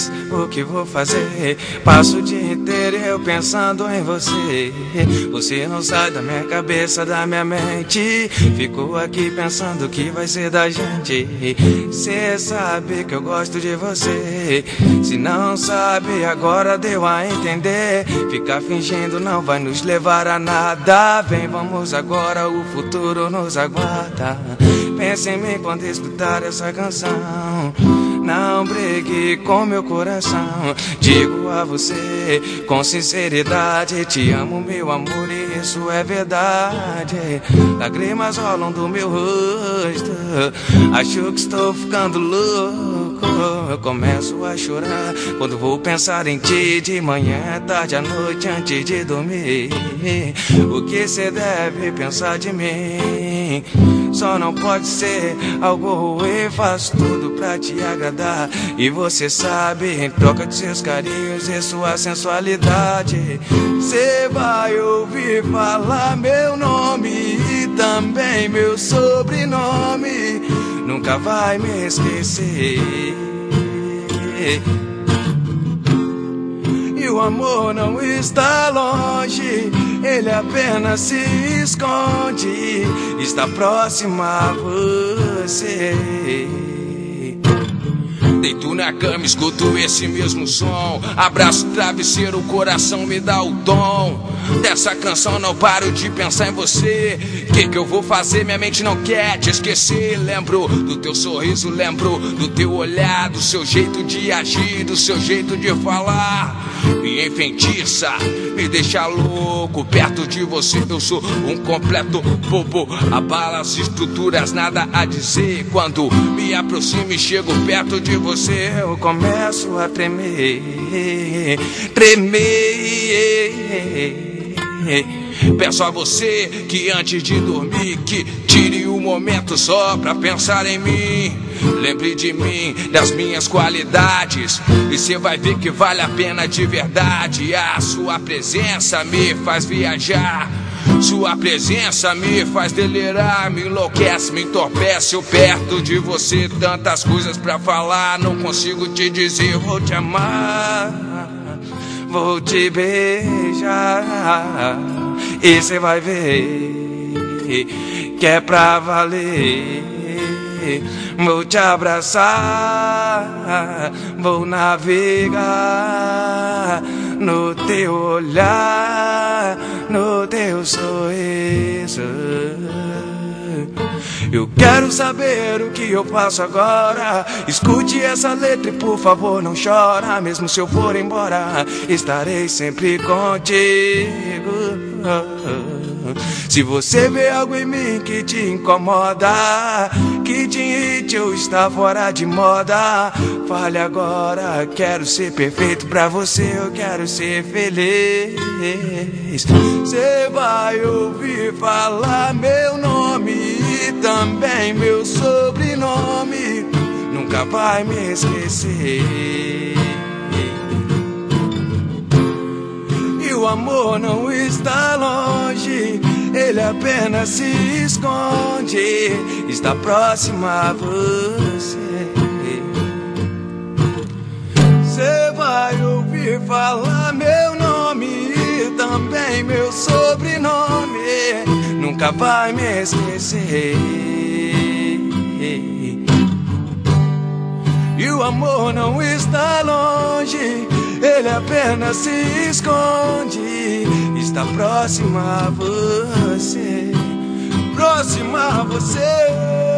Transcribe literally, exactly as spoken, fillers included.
feliz, o que vou fazer? Passo o dia inteiro eu pensando em você. Você não sai da minha cabeça, da minha mente. Fico aqui pensando o que vai ser da gente. Cê sabe que eu gosto de você. Se não sabe, agora deu a entender. Ficar fingindo não vai nos levar a nada. Vem, vamos agora, o futuro nos aguarda. Pense em mim quando escutar essa canção. Não brigue com meu coração. Digo a você com sinceridade: te amo, meu amor, e isso é verdade. Lágrimas rolam do meu rosto. Acho que estou ficando louco. Eu começo a chorar quando vou pensar em ti. De manhã, tarde, à noite, antes de dormir. O que cê deve pensar de mim? Só não pode ser algo ruim. Faço tudo pra te agradar, e você sabe, em troca de seus carinhos e sua sensualidade. Cê vai ouvir falar meu nome e também meu sobrenome. Nunca vai me esquecer. E o amor não está longe, ele apenas se esconde. Está próximo a você. Deito na cama, escuto esse mesmo som. Abraço o travesseiro, o coração me dá o tom dessa canção. Não paro de pensar em você. Que que eu vou fazer? Minha mente não quer te esquecer. Lembro do teu sorriso, lembro do teu olhar, do seu jeito de agir, do seu jeito de falar. Me enfeitiça, me deixa louco. Perto de você eu sou um completo bobo. Abala as estruturas, nada a dizer. Quando me aproximo e chego perto de você, eu começo a tremer, tremer. Peço a você que antes de dormir, que tire um momento só pra pensar em mim. Lembre de mim, das minhas qualidades, e cê vai ver que vale a pena de verdade. A sua presença me faz viajar. Sua presença me faz delirar, me enlouquece, me entorpece. Eu perto de você, tantas coisas pra falar. Não consigo te dizer, vou te amar, vou te beijar, e cê vai ver que é pra valer. Vou te abraçar, vou navegar no teu olhar, no teu sorriso. Eu quero saber o que eu faço agora. Escute essa letra e por favor não chora. Mesmo se eu for embora, estarei sempre contigo. Se você vê algo em mim que te incomoda, que te irrite ou está fora de moda, fale agora. Quero ser perfeito pra você, eu quero ser feliz. Você vai ouvir falar meu nome e também meu sobrenome. Nunca vai me esquecer. O amor não está longe, ele apenas se esconde. Está próximo a você. Você vai ouvir falar meu nome e também meu sobrenome. Nunca vai me esquecer. E o amor não está longe, ele apenas se esconde. Está próximo a você, próximo a você.